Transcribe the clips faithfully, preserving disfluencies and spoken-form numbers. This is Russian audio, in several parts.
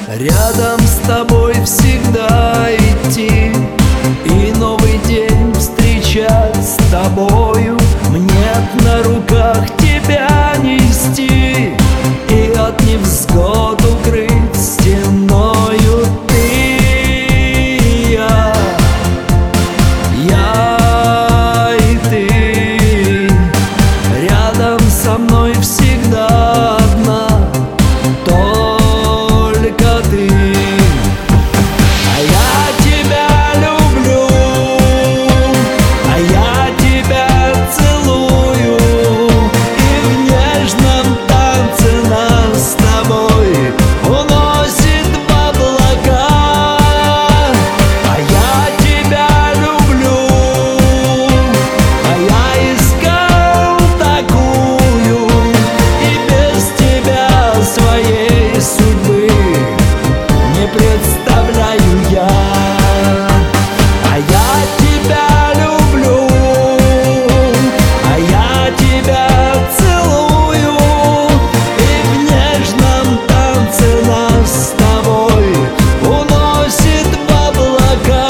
Рядом с тобой всегда идти и новый день встречать с тобою. Мне на руках тебя нести и от невзгод укрыть стеною. Ты и я, я и ты, рядом со мной всегда одна, только ты. А я тебя люблю, а я тебя целую, и в нежном танце нас с тобой уносит в облака. А я тебя люблю, а я искал такую, и без тебя своей судьбы не представляю я. А я тебя люблю, а я тебя целую, и в нежном танце нас с тобой уносит в облака.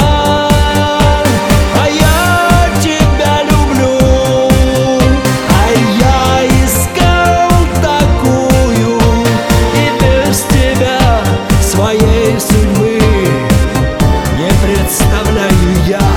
А я тебя люблю, а я искал такую, и без тебя своей судьбы не представляю я.